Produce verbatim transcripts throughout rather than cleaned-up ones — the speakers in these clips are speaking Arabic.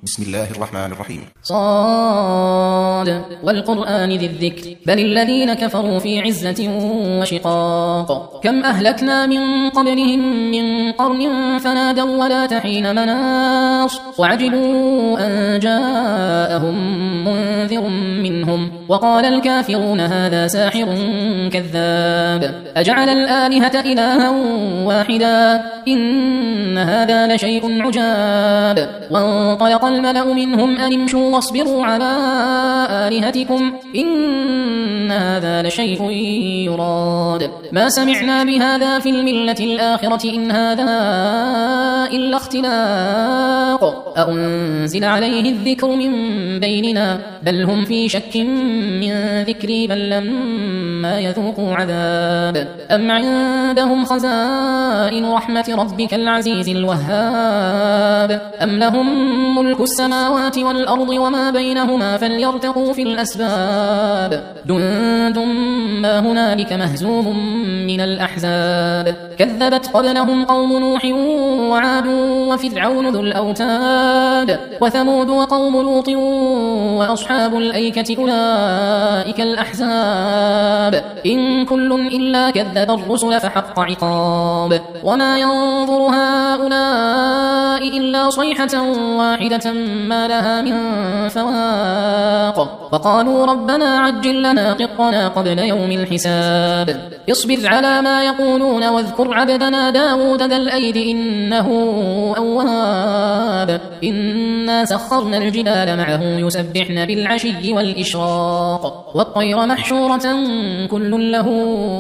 بسم الله الرحمن الرحيم. صاد والقرآن ذي الذكر بل الذين كفروا في عزة وشقاق كم أهلكنا من قبلهم من قرن فنادوا ولا تحين مناص وعجبوا أن جاءهم منذر منهم وقال الكافرون هذا ساحر كذاب أجعل الآلهة إلها واحدا إن هذا لشيء عجاب وانطلق الملأ منهم أن امشوا واصبروا على آلهتكم إن هذا لشيء يراد ما سمعنا بهذا في الملة الآخرة إن هذا إلا اختلاق أأنزل عليه الذكر من بيننا بل هم في شك من ذكري بل لما يذوقوا عذاب أم عندهم خزائن رحمة ربك العزيز الوهاب أم لهم ملك السماوات والأرض وما بينهما فليرتقوا في الأسباب جند ما هنالك مهزوم من الأحزاب كذبت قبلهم قوم نوح وعاد وفرعون ذو الأوتاد وثمود وقوم لوط وأصحاب الأيكة أولئك الأحزاب إن كل إلا كذب الرسل فحق عقاب وما ينظر هؤلاء إلا صيحة واحدة ما لها من فواق وقالوا ربنا عجل لنا قطنا قبل يوم الحساب اصبر على ما يقولون واذكر عبدنا داود ذا الأيد إنه أواب إنا سخرنا الجبال معه يسبحن بالعشي والإشراق والطير محشورة كل له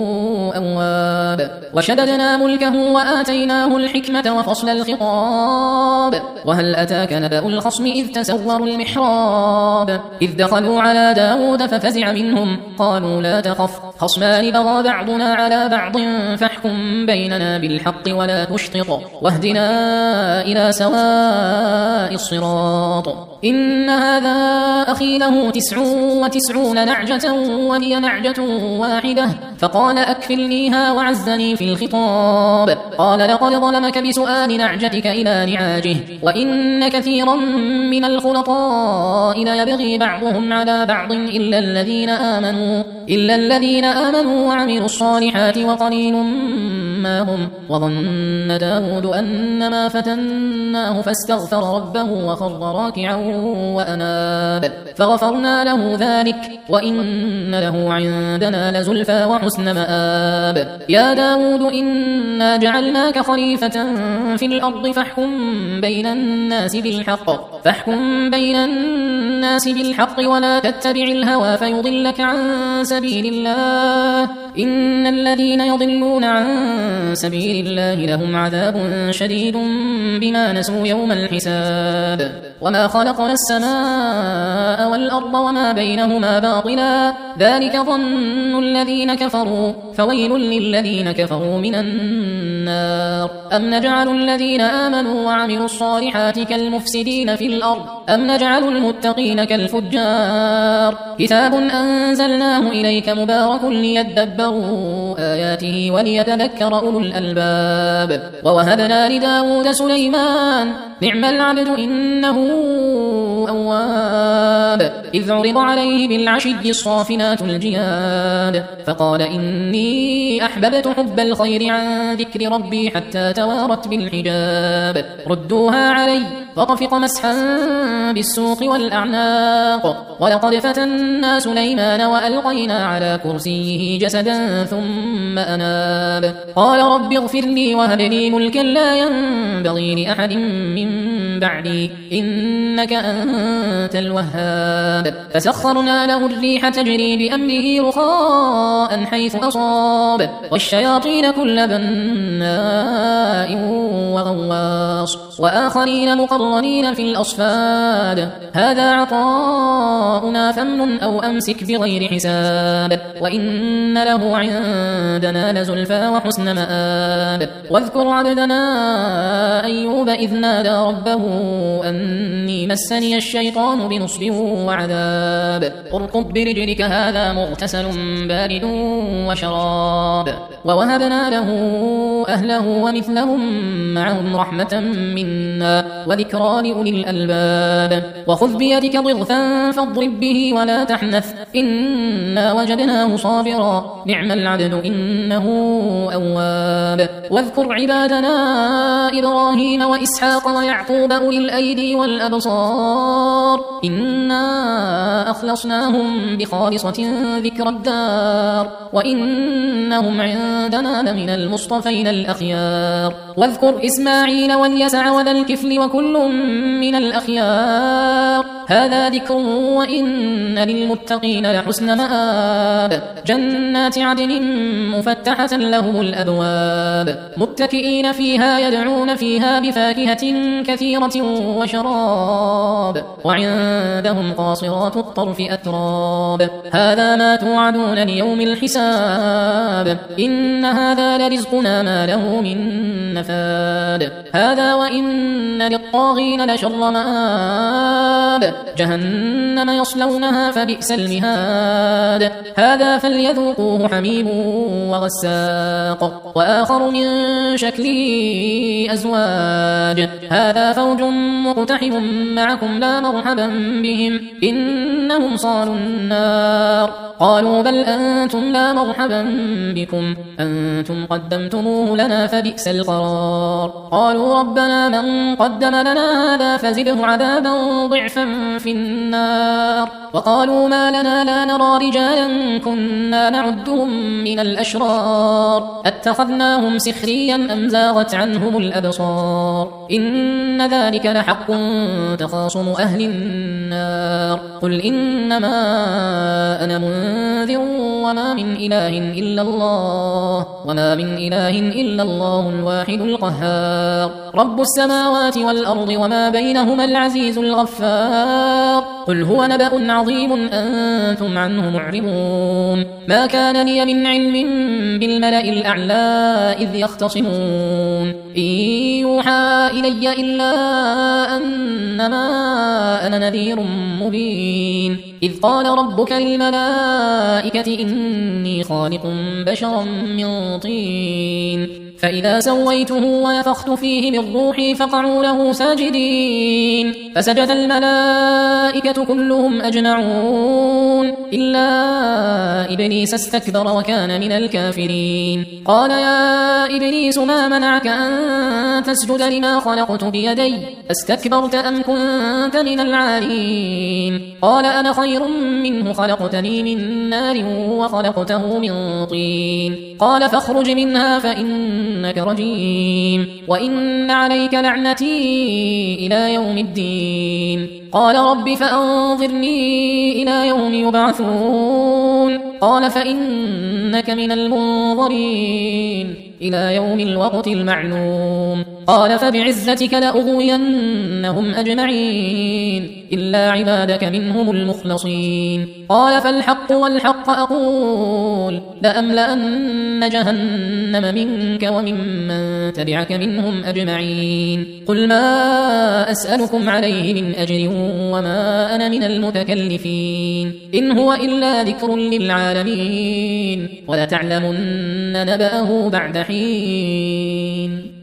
أواب وشددنا ملكه وآتيناه الحكمة وفصل الخطاب وهل أتاك نبأ الخصم إذ تسوروا المحراب إذ دخلوا على داود ففزع منهم قالوا لا تخف خصمان بغى بعضنا على بعض فاحكم بيننا بالحق ولا تشطط واهدنا إلى سواء الصراط إن هذا أخي له تسع وتسعون نعجة ولي نعجة واحدة فقال أكفلنيها وعزني في الخطاب قال لقد ظلمك بسؤال نعجتك إلى نعاجه وإن كثيرا من الخلطاء ليبغي بعضهم على بعض إلا الذين آمنوا إلا الذين آمنوا وعملوا الصالحات وقليل ما هم وظن داود أنما فتناه فاستغفر ربه وخر راكعا وأناب فغفرنا له ذلك وإن له عندنا لزلفى وحسن مآب يا داود إنا جعلناك خليفة في الأرض فاحكم بين الناس بالحق فاحكم بين الناس بالحق ولا تتبع الهوى فيضلك عن سبيل الله إن الذين يضلون عن سبيل الله لهم عذاب شديد بما نسوا يوم الحساب وما خلقنا السماء والأرض وما بينهما باطلا ذلك ظن الذين كفروا فويل للذين كفروا من النار أم نجعل الذين آمنوا وعملوا الصالحات كالمفسدين في الأرض أم نجعل المتقين كالفجار كتاب أنزلناه إليك مبارك ليدبروا آياته وليتذكر أولو الألباب ووهبنا لداود سليمان نعم العبد إنه أواب إذ عرض عليه بالعشي الصافنات الجياد فقال إني أحببت حب الخير عن ذكر ربي حتى توارت بالحجاب ردوها علي فطفق مسحا بالسوق والأعناق ولقد فتنا سليمان وألقينا على كرسيه جسدا ثم أناب قال رب اغفر لي وهب لي ملكا لا ينبغي لأحد من بعدي إنك أنت الوهاب فسخرنا له الريح تجري بأمره رخاء حيث أصاب والشياطين كل بناء وغواص وآخرين مقرنين في الأصفاد هذا عطاؤنا فامنن أو أمسك بغير حساب وإن له عندنا لزلفى وحسن مآب واذكر عبدنا أيوب إذ نادى ربه أني مسني الشيطان بنصب وعذاب اركض برجلك هذا مغتسل بارد وشراب ووهبنا له أهله ومثلهم معهم رحمة منا وذكرى لأولي الألباب وخذ بيدك ضغثا فاضرب به ولا تحنث إنا وجدناه صابرا نعم العبد إنه أواب واذكر عبادنا إبراهيم وإسحاق ويعقوب أولي الأيدي والأبصار إنا أخلصناهم بخالصة ذكر الدار وإنهم عندنا لمن المصطفين الأخيار واذكر إسماعيل واليسع وذا الكفل وكل من الأخيار هذا ذكر وإن للمتقين لحسن مآب جنات عدن مفتحة لهم الأبواب متكئين فيها يدعون فيها بفاكهة كثيرة وشراب وعندهم قاصرات الطرف أتراب هذا ما توعدون ليوم الحساب إن هذا لرزقنا ما له من نفاد هذا وإن للطاغين لشر مآب جهنم يصلونها فبئس المهاد هذا فليذوقوه حميم وغساق وآخر من شكله أزواج هذا فوج مقتحم معكم لا مرحبا بهم إنهم صالوا النار قالوا بل أنتم لا مرحبا بكم أنتم قدمتموه لنا فبئس القرار قالوا ربنا من قدم لنا هذا فزده عذابا ضعفا في النار وقالوا ما لنا لا نرى رجالا كنا نعدهم من الأشرار أتخذناهم سخريا أم زاغت عنهم الأبصار إن ذلك لحق تخاصم أهل النار قل إنما أنا منذر وما من إله إلا الله وما من إله إلا الله الواحد القهار رب السماوات والأرض وما بينهما العزيز الغفار قل هو نبأ عظيم أنتم عنه معرضون ما كان لي من علم بالملأ الأعلى إذ يختصمون إن يوحى إلي إلا أنما أنا نذير مبين إذ قال ربك للملائكة إني خالق بشرا من طين فإذا سويته ونفخت فيه من روحي فقعوا له ساجدين فسجد الملائكة كلهم أجمعون إلا إبليس استكبر وكان من الكافرين قال يا إبليس ما منعك أن تسجد لما خلقت بيدي أستكبرت أم كنت من العالين قال أنا خير منه خلقتني من نار وخلقته من طين قال فاخرج منها فإنك رجيم وإن عليك لعنتي إلى يوم الدين قال رب فأنظرني إلى يوم يبعثون قال فإنك من المنظرين إلى يوم الوقت المعلوم قال فبعزتك لأغوينهم أجمعين إلا عبادك منهم المخلصين قال فالحق والحق أقول لأملأن جهنم منك وممن تبعك منهم أجمعين قل ما أسألكم عليه من أجر وما أنا من المتكلفين إن هو إلا ذكر للعالمين ولتعلمن نبأه بعد حين